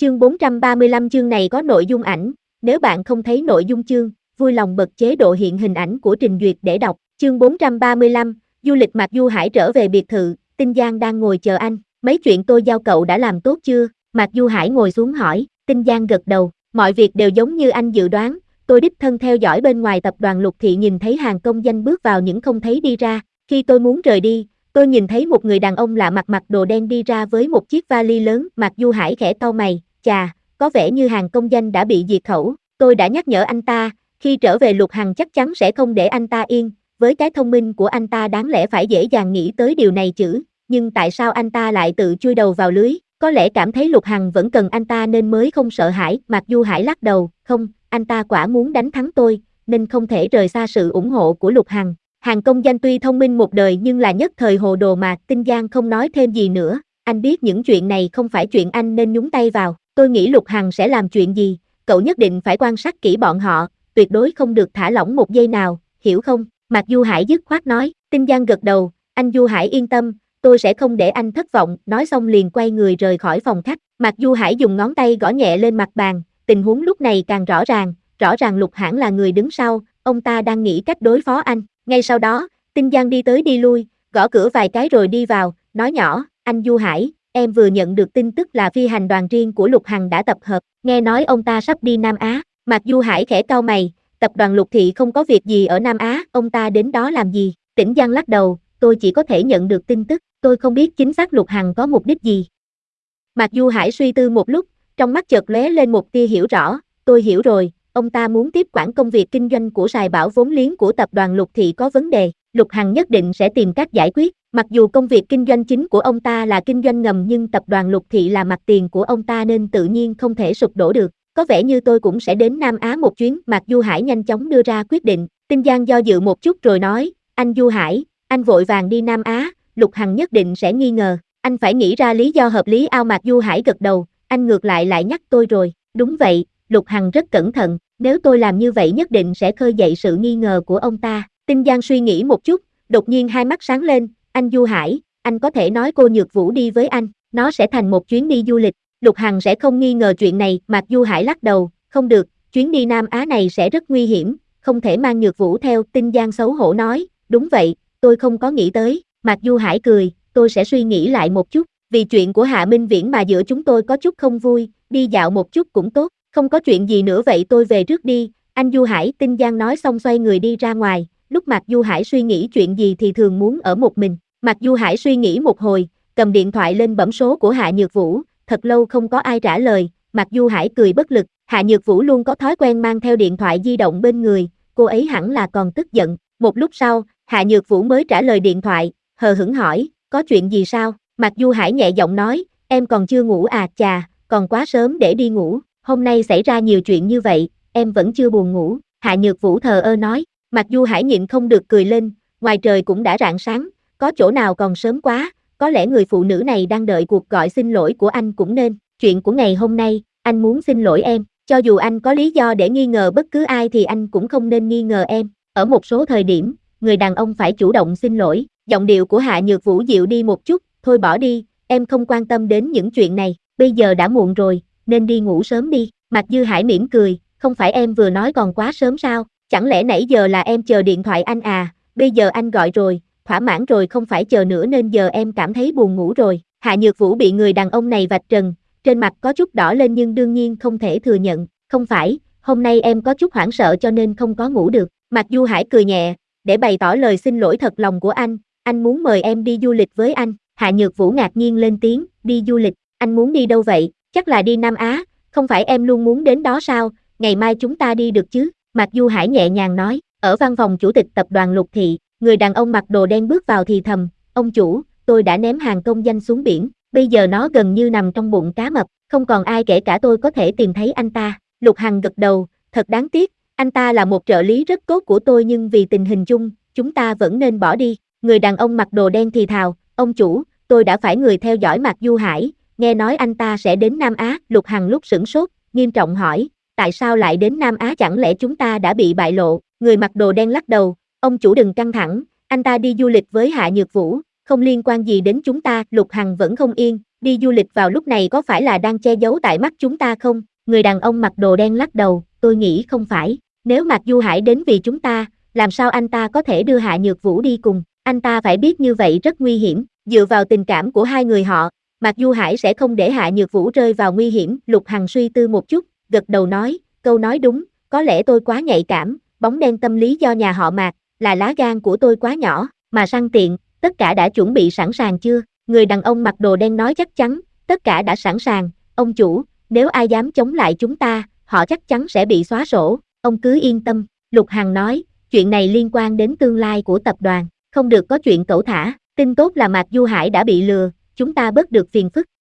Chương 435 chương này có nội dung ảnh, nếu bạn không thấy nội dung chương, vui lòng bật chế độ hiện hình ảnh của trình duyệt để đọc. Chương 435, du lịch Mạc Du Hải trở về biệt thự, Tinh Giang đang ngồi chờ anh. Mấy chuyện tôi giao cậu đã làm tốt chưa? Mạc Du Hải ngồi xuống hỏi. Tinh Giang gật đầu. Mọi việc đều giống như anh dự đoán. Tôi đích thân theo dõi bên ngoài tập đoàn Lục Thị, nhìn thấy hàng công danh bước vào nhưng không thấy đi ra. Khi tôi muốn rời đi, tôi nhìn thấy một người đàn ông lạ mặt mặc đồ đen đi ra với một chiếc vali lớn. Mạc Du Hải khẽ cau mày. Chà, có vẻ như hàng công danh đã bị diệt khẩu. Tôi đã nhắc nhở anh ta, khi trở về Lục Hằng chắc chắn sẽ không để anh ta yên. Với cái thông minh của anh ta đáng lẽ phải dễ dàng nghĩ tới điều này chứ. Nhưng tại sao anh ta lại tự chui đầu vào lưới? Có lẽ cảm thấy Lục Hằng vẫn cần anh ta nên mới không sợ hãi. Mạc Du Hải lắc đầu. Không, anh ta quả muốn đánh thắng tôi, nên không thể rời xa sự ủng hộ của Lục Hằng. Hàng công danh tuy thông minh một đời nhưng là nhất thời hồ đồ mà. Tinh Giang không nói thêm gì nữa. Anh biết những chuyện này không phải chuyện anh nên nhúng tay vào. Tôi nghĩ Lục Hằng sẽ làm chuyện gì, cậu nhất định phải quan sát kỹ bọn họ, tuyệt đối không được thả lỏng một giây nào, hiểu không? Mạc Du Hải dứt khoát nói. Tinh Giang gật đầu. Anh Du Hải yên tâm, tôi sẽ không để anh thất vọng. Nói xong liền quay người rời khỏi phòng khách. Mạc Du Hải dùng ngón tay gõ nhẹ lên mặt bàn. Tình huống lúc này càng rõ ràng Lục Hãn là người đứng sau, ông ta đang nghĩ cách đối phó anh. Ngay sau đó, Tinh Giang đi tới đi lui, gõ cửa vài cái rồi đi vào, nói nhỏ. Anh Du Hải, em vừa nhận được tin tức là phi hành đoàn riêng của Lục Hằng đã tập hợp, nghe nói ông ta sắp đi Nam Á. Mạc Du Hải khẽ cau mày, tập đoàn Lục Thị không có việc gì ở Nam Á, ông ta đến đó làm gì? Tĩnh Giang lắc đầu, tôi chỉ có thể nhận được tin tức, tôi không biết chính xác Lục Hằng có mục đích gì. Mạc Du Hải suy tư một lúc, trong mắt chợt lóe lên một tia hiểu rõ, tôi hiểu rồi, ông ta muốn tiếp quản công việc kinh doanh của Sài Bảo, vốn liếng của tập đoàn Lục Thị có vấn đề, Lục Hằng nhất định sẽ tìm cách giải quyết. Mặc dù công việc kinh doanh chính của ông ta là kinh doanh ngầm nhưng tập đoàn Lục Thị là mặt tiền của ông ta nên tự nhiên không thể sụp đổ được. Có vẻ như tôi cũng sẽ đến Nam Á một chuyến. Mạc Du Hải nhanh chóng đưa ra quyết định. Tinh Giang do dự một chút rồi nói, anh Du Hải, anh vội vàng đi Nam Á, Lục Hằng nhất định sẽ nghi ngờ. Anh phải nghĩ ra lý do hợp lý. Mạc Du Hải gật đầu, anh ngược lại nhắc tôi rồi. Đúng vậy, Lục Hằng rất cẩn thận, nếu tôi làm như vậy nhất định sẽ khơi dậy sự nghi ngờ của ông ta. Tinh Giang suy nghĩ một chút, đột nhiên hai mắt sáng lên. Anh Du Hải, anh có thể nói cô Nhược Vũ đi với anh, nó sẽ thành một chuyến đi du lịch, Lục Hằng sẽ không nghi ngờ chuyện này. Mạc Du Hải lắc đầu, không được, chuyến đi Nam Á này sẽ rất nguy hiểm, không thể mang Nhược Vũ theo. Tinh Giang xấu hổ nói, đúng vậy, tôi không có nghĩ tới. Mạc Du Hải cười, tôi sẽ suy nghĩ lại một chút, vì chuyện của Hạ Minh Viễn mà giữa chúng tôi có chút không vui, đi dạo một chút cũng tốt, không có chuyện gì nữa vậy tôi về trước đi, anh Du Hải. Tinh Giang nói xong xoay người đi ra ngoài, lúc Mạc Du Hải suy nghĩ chuyện gì thì thường muốn ở một mình. Mạc Du Hải suy nghĩ một hồi, cầm điện thoại lên bấm số của Hạ Nhược Vũ, thật lâu không có ai trả lời, Mạc Du Hải cười bất lực. Hạ Nhược Vũ luôn có thói quen mang theo điện thoại di động bên người, cô ấy hẳn là còn tức giận. Một lúc sau, Hạ Nhược Vũ mới trả lời điện thoại, hờ hững hỏi, có chuyện gì sao? Mạc Du Hải nhẹ giọng nói, em còn chưa ngủ à? Chà, còn quá sớm để đi ngủ, hôm nay xảy ra nhiều chuyện như vậy, em vẫn chưa buồn ngủ. Hạ Nhược Vũ thờ ơ nói. Mạc Du Hải nhịn không được cười lên, ngoài trời cũng đã rạng sáng, có chỗ nào còn sớm quá, có lẽ người phụ nữ này đang đợi cuộc gọi xin lỗi của anh cũng nên. Chuyện của ngày hôm nay, anh muốn xin lỗi em, cho dù anh có lý do để nghi ngờ bất cứ ai thì anh cũng không nên nghi ngờ em. Ở một số thời điểm, người đàn ông phải chủ động xin lỗi. Giọng điệu của Hạ Nhược Vũ dịu đi một chút, thôi bỏ đi, em không quan tâm đến những chuyện này, bây giờ đã muộn rồi, nên đi ngủ sớm đi. Mạc Du Hải mỉm cười, không phải em vừa nói còn quá sớm sao, chẳng lẽ nãy giờ là em chờ điện thoại anh à, bây giờ anh gọi rồi, thỏa mãn rồi không phải chờ nữa nên giờ em cảm thấy buồn ngủ rồi. Hạ Nhược Vũ bị người đàn ông này vạch trần, trên mặt có chút đỏ lên nhưng đương nhiên không thể thừa nhận, không phải, hôm nay em có chút hoảng sợ cho nên không có ngủ được. Mạc Du Hải cười nhẹ, để bày tỏ lời xin lỗi thật lòng của anh muốn mời em đi du lịch với anh. Hạ Nhược Vũ ngạc nhiên lên tiếng, đi du lịch, anh muốn đi đâu vậy? Chắc là đi Nam Á, không phải em luôn muốn đến đó sao, ngày mai chúng ta đi được chứ? Mạc Du Hải nhẹ nhàng nói. Ở văn phòng chủ tịch tập đoàn Lục Thị, người đàn ông mặc đồ đen bước vào thì thầm, ông chủ, tôi đã ném hàng công danh xuống biển, bây giờ nó gần như nằm trong bụng cá mập, không còn ai kể cả tôi có thể tìm thấy anh ta. Lục Hằng gật đầu, thật đáng tiếc, anh ta là một trợ lý rất tốt của tôi nhưng vì tình hình chung, chúng ta vẫn nên bỏ đi. Người đàn ông mặc đồ đen thì thào, ông chủ, tôi đã phải người theo dõi Mạc Du Hải, nghe nói anh ta sẽ đến Nam Á. Lục Hằng lúc sửng sốt, nghiêm trọng hỏi, tại sao lại đến Nam Á, chẳng lẽ chúng ta đã bị bại lộ? Người mặc đồ đen lắc đầu, ông chủ đừng căng thẳng, anh ta đi du lịch với Hạ Nhược Vũ, không liên quan gì đến chúng ta. Lục Hằng vẫn không yên, đi du lịch vào lúc này có phải là đang che giấu tại mắt chúng ta không? Người đàn ông mặc đồ đen lắc đầu, tôi nghĩ không phải. Nếu Mạc Du Hải đến vì chúng ta, làm sao anh ta có thể đưa Hạ Nhược Vũ đi cùng? Anh ta phải biết như vậy rất nguy hiểm. Dựa vào tình cảm của hai người họ, Mạc Du Hải sẽ không để Hạ Nhược Vũ rơi vào nguy hiểm. Lục Hằng suy tư một chút, gật đầu nói, câu nói đúng, có lẽ tôi quá nhạy cảm, bóng đen tâm lý do nhà họ Mạc, là lá gan của tôi quá nhỏ, mà săn tiện, tất cả đã chuẩn bị sẵn sàng chưa? Người đàn ông mặc đồ đen nói chắc chắn, tất cả đã sẵn sàng, ông chủ, nếu ai dám chống lại chúng ta, họ chắc chắn sẽ bị xóa sổ, ông cứ yên tâm, Lục Hằng nói, chuyện này liên quan đến tương lai của tập đoàn, không được có chuyện cẩu thả, tin tốt là Mạc Du Hải đã bị lừa, chúng ta bớt được phiền phức,